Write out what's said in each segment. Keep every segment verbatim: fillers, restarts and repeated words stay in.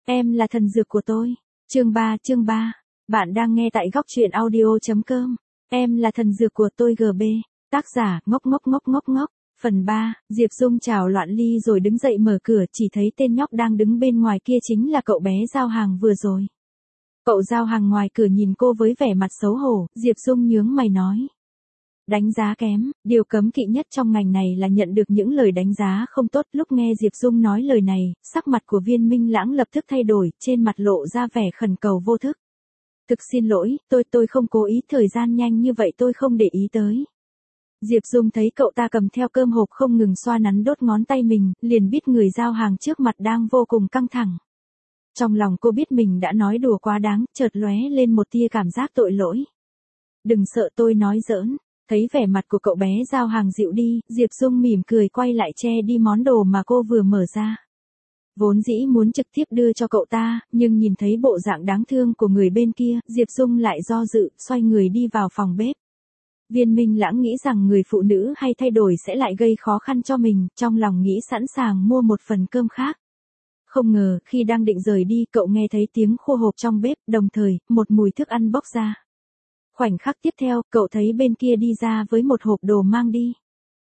Em là thần dược của tôi. Chương ba chương ba. Bạn đang nghe tại góc truyện audio.com. Em là thần dược của tôi giê bê. Tác giả ngốc ngốc ngốc ngốc ngốc. Phần ba. Diệp Dung chào Loạn Ly rồi đứng dậy mở cửa, chỉ thấy tên nhóc đang đứng bên ngoài kia chính là cậu bé giao hàng vừa rồi. Cậu giao hàng ngoài cửa nhìn cô với vẻ mặt xấu hổ, Diệp Dung nhướng mày nói. Đánh giá kém, điều cấm kỵ nhất trong ngành này là nhận được những lời đánh giá không tốt. Lúc nghe Diệp Dung nói lời này, sắc mặt của Viên Minh Lãng lập tức thay đổi, trên mặt lộ ra vẻ khẩn cầu vô thức. Thực xin lỗi, tôi tôi không cố ý, thời gian nhanh như vậy tôi không để ý tới. Diệp Dung thấy cậu ta cầm theo cơm hộp không ngừng xoa nắn đốt ngón tay mình, liền biết người giao hàng trước mặt đang vô cùng căng thẳng. Trong lòng cô biết mình đã nói đùa quá đáng, chợt lóe lên một tia cảm giác tội lỗi. Đừng sợ, tôi nói giỡn. Thấy vẻ mặt của cậu bé giao hàng dịu đi, Diệp Dung mỉm cười quay lại che đi món đồ mà cô vừa mở ra. Vốn dĩ muốn trực tiếp đưa cho cậu ta, nhưng nhìn thấy bộ dạng đáng thương của người bên kia, Diệp Dung lại do dự, xoay người đi vào phòng bếp. Viên Minh Lãng nghĩ rằng người phụ nữ hay thay đổi sẽ lại gây khó khăn cho mình, trong lòng nghĩ sẵn sàng mua một phần cơm khác. Không ngờ, khi đang định rời đi, cậu nghe thấy tiếng khô hộp trong bếp, đồng thời, một mùi thức ăn bốc ra. Khoảnh khắc tiếp theo, cậu thấy bên kia đi ra với một hộp đồ mang đi.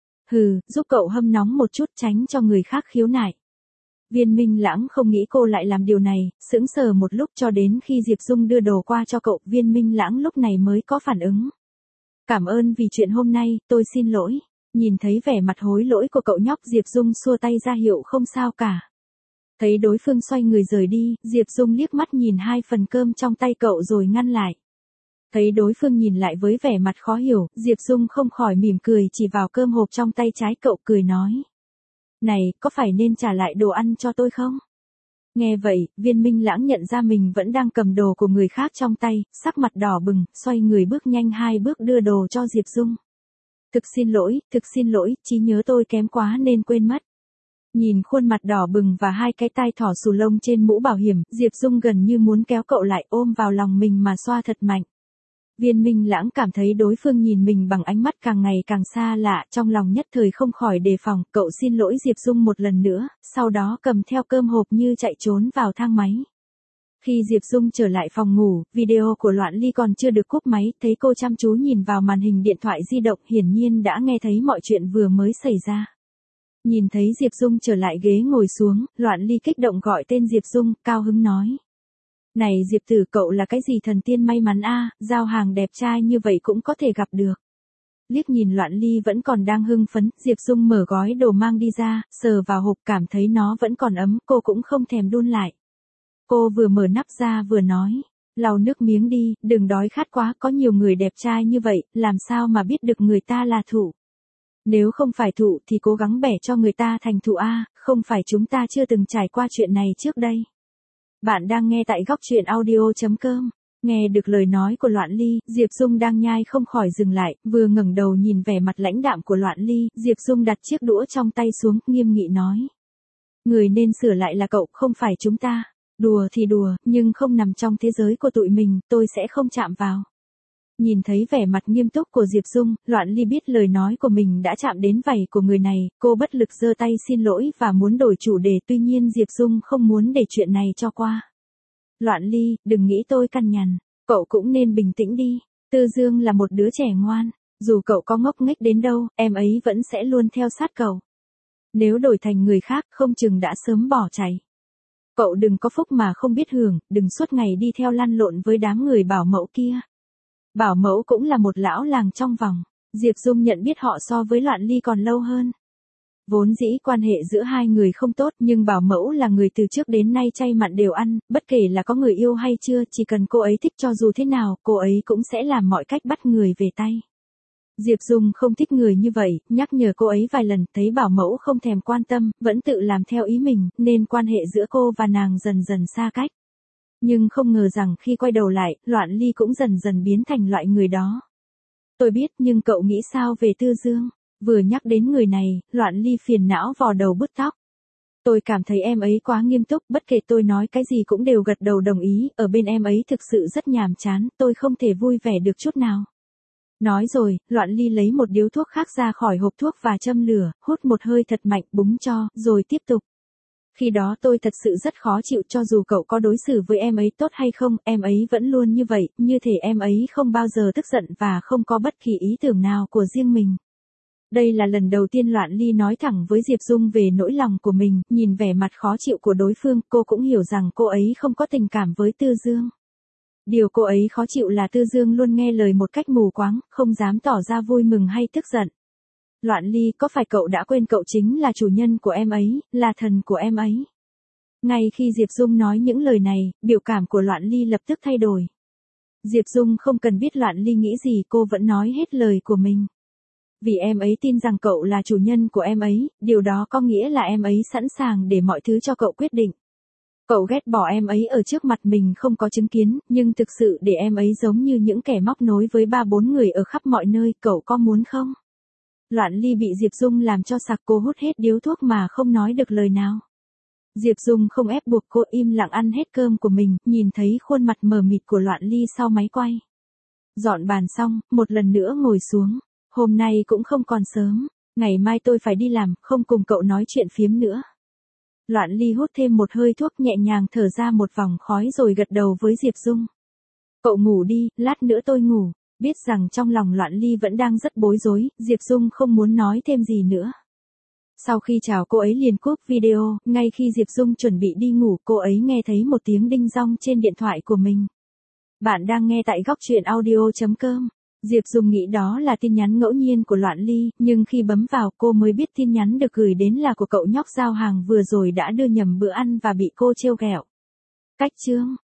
Hừ, giúp cậu hâm nóng một chút tránh cho người khác khiếu nại. Viên Minh Lãng không nghĩ cô lại làm điều này, sững sờ một lúc cho đến khi Diệp Dung đưa đồ qua cho cậu, Viên Minh Lãng lúc này mới có phản ứng. Cảm ơn vì chuyện hôm nay, tôi xin lỗi. Nhìn thấy vẻ mặt hối lỗi của cậu nhóc, Diệp Dung xua tay ra hiệu không sao cả. Thấy đối phương xoay người rời đi, Diệp Dung liếc mắt nhìn hai phần cơm trong tay cậu rồi ngăn lại. Thấy đối phương nhìn lại với vẻ mặt khó hiểu, Diệp Dung không khỏi mỉm cười chỉ vào cơm hộp trong tay trái cậu cười nói. Này, có phải nên trả lại đồ ăn cho tôi không? Nghe vậy, Viên Minh Lãng nhận ra mình vẫn đang cầm đồ của người khác trong tay, sắc mặt đỏ bừng, xoay người bước nhanh hai bước đưa đồ cho Diệp Dung. Thực xin lỗi, thực xin lỗi, trí nhớ tôi kém quá nên quên mất. Nhìn khuôn mặt đỏ bừng và hai cái tai thỏ xù lông trên mũ bảo hiểm, Diệp Dung gần như muốn kéo cậu lại ôm vào lòng mình mà xoa thật mạnh. Viên Minh Lãng cảm thấy đối phương nhìn mình bằng ánh mắt càng ngày càng xa lạ, trong lòng nhất thời không khỏi đề phòng, cậu xin lỗi Diệp Dung một lần nữa, sau đó cầm theo cơm hộp như chạy trốn vào thang máy. Khi Diệp Dung trở lại phòng ngủ, video của Loạn Ly còn chưa được cúp máy, thấy cô chăm chú nhìn vào màn hình điện thoại di động, hiển nhiên đã nghe thấy mọi chuyện vừa mới xảy ra. Nhìn thấy Diệp Dung trở lại ghế ngồi xuống, Loạn Ly kích động gọi tên Diệp Dung, cao hứng nói. Này Diệp tử, cậu là cái gì thần tiên may mắn a, giao hàng đẹp trai như vậy cũng có thể gặp được. Liếc nhìn Loạn Ly vẫn còn đang hưng phấn, Diệp Dung mở gói đồ mang đi ra, sờ vào hộp cảm thấy nó vẫn còn ấm, cô cũng không thèm đun lại. Cô vừa mở nắp ra vừa nói, lau nước miếng đi, đừng đói khát quá, có nhiều người đẹp trai như vậy, làm sao mà biết được người ta là thụ. Nếu không phải thụ thì cố gắng bẻ cho người ta thành thụ a, không phải chúng ta chưa từng trải qua chuyện này trước đây. Bạn đang nghe tại góc truyện audio.com. Nghe được lời nói của Loạn Ly, Diệp Dung đang nhai không khỏi dừng lại, vừa ngẩng đầu nhìn vẻ mặt lãnh đạm của Loạn Ly, Diệp Dung đặt chiếc đũa trong tay xuống, nghiêm nghị nói. Người nên sửa lại là cậu, không phải chúng ta. Đùa thì đùa, nhưng không nằm trong thế giới của tụi mình, tôi sẽ không chạm vào. Nhìn thấy vẻ mặt nghiêm túc của Diệp Dung, Loạn Ly biết lời nói của mình đã chạm đến vảy của người này, cô bất lực giơ tay xin lỗi và muốn đổi chủ đề, tuy nhiên Diệp Dung không muốn để chuyện này cho qua. Loạn Ly, đừng nghĩ tôi cằn nhằn, cậu cũng nên bình tĩnh đi, Tư Dương là một đứa trẻ ngoan, dù cậu có ngốc nghếch đến đâu, em ấy vẫn sẽ luôn theo sát cậu. Nếu đổi thành người khác, không chừng đã sớm bỏ chạy. Cậu đừng có phúc mà không biết hưởng, đừng suốt ngày đi theo lăn lộn với đám người bảo mẫu kia. Bảo mẫu cũng là một lão làng trong vòng. Diệp Dung nhận biết họ so với Loạn Ly còn lâu hơn. Vốn dĩ quan hệ giữa hai người không tốt, nhưng bảo mẫu là người từ trước đến nay chay mặn đều ăn, bất kể là có người yêu hay chưa, chỉ cần cô ấy thích cho dù thế nào, cô ấy cũng sẽ làm mọi cách bắt người về tay. Diệp Dung không thích người như vậy, nhắc nhở cô ấy vài lần, thấy bảo mẫu không thèm quan tâm, vẫn tự làm theo ý mình, nên quan hệ giữa cô và nàng dần dần xa cách. Nhưng không ngờ rằng khi quay đầu lại, Loạn Ly cũng dần dần biến thành loại người đó. Tôi biết, nhưng cậu nghĩ sao về Tư Dương? Vừa nhắc đến người này, Loạn Ly phiền não vò đầu bứt tóc. Tôi cảm thấy em ấy quá nghiêm túc, bất kể tôi nói cái gì cũng đều gật đầu đồng ý, ở bên em ấy thực sự rất nhàm chán, tôi không thể vui vẻ được chút nào. Nói rồi, Loạn Ly lấy một điếu thuốc khác ra khỏi hộp thuốc và châm lửa, hút một hơi thật mạnh, búng cho, rồi tiếp tục. Khi đó tôi thật sự rất khó chịu, cho dù cậu có đối xử với em ấy tốt hay không, em ấy vẫn luôn như vậy, như thể em ấy không bao giờ tức giận và không có bất kỳ ý tưởng nào của riêng mình. Đây là lần đầu tiên Loạn Ly nói thẳng với Diệp Dung về nỗi lòng của mình, nhìn vẻ mặt khó chịu của đối phương, cô cũng hiểu rằng cô ấy không có tình cảm với Tư Dương. Điều cô ấy khó chịu là Tư Dương luôn nghe lời một cách mù quáng, không dám tỏ ra vui mừng hay tức giận. Loạn Ly, có phải cậu đã quên cậu chính là chủ nhân của em ấy, là thần của em ấy? Ngay khi Diệp Dung nói những lời này, biểu cảm của Loạn Ly lập tức thay đổi. Diệp Dung không cần biết Loạn Ly nghĩ gì, cô vẫn nói hết lời của mình. Vì em ấy tin rằng cậu là chủ nhân của em ấy, điều đó có nghĩa là em ấy sẵn sàng để mọi thứ cho cậu quyết định. Cậu ghét bỏ em ấy ở trước mặt mình không có chứng kiến, nhưng thực sự để em ấy giống như những kẻ móc nối với ba bốn người ở khắp mọi nơi, cậu có muốn không? Loạn Ly bị Diệp Dung làm cho sặc, cô hút hết điếu thuốc mà không nói được lời nào. Diệp Dung không ép buộc cô, im lặng ăn hết cơm của mình, nhìn thấy khuôn mặt mờ mịt của Loạn Ly sau máy quay. Dọn bàn xong, một lần nữa ngồi xuống. Hôm nay cũng không còn sớm, ngày mai tôi phải đi làm, không cùng cậu nói chuyện phiếm nữa. Loạn Ly hút thêm một hơi thuốc, nhẹ nhàng thở ra một vòng khói rồi gật đầu với Diệp Dung. Cậu ngủ đi, lát nữa tôi ngủ. Biết rằng trong lòng Loạn Ly vẫn đang rất bối rối, Diệp Dung không muốn nói thêm gì nữa. Sau khi chào cô ấy liền cúp video, ngay khi Diệp Dung chuẩn bị đi ngủ, cô ấy nghe thấy một tiếng đinh dong trên điện thoại của mình. Bạn đang nghe tại góc truyện audio chấm com. Diệp Dung nghĩ đó là tin nhắn ngẫu nhiên của Loạn Ly, nhưng khi bấm vào cô mới biết tin nhắn được gửi đến là của cậu nhóc giao hàng vừa rồi đã đưa nhầm bữa ăn và bị cô trêu ghẹo. Cách chương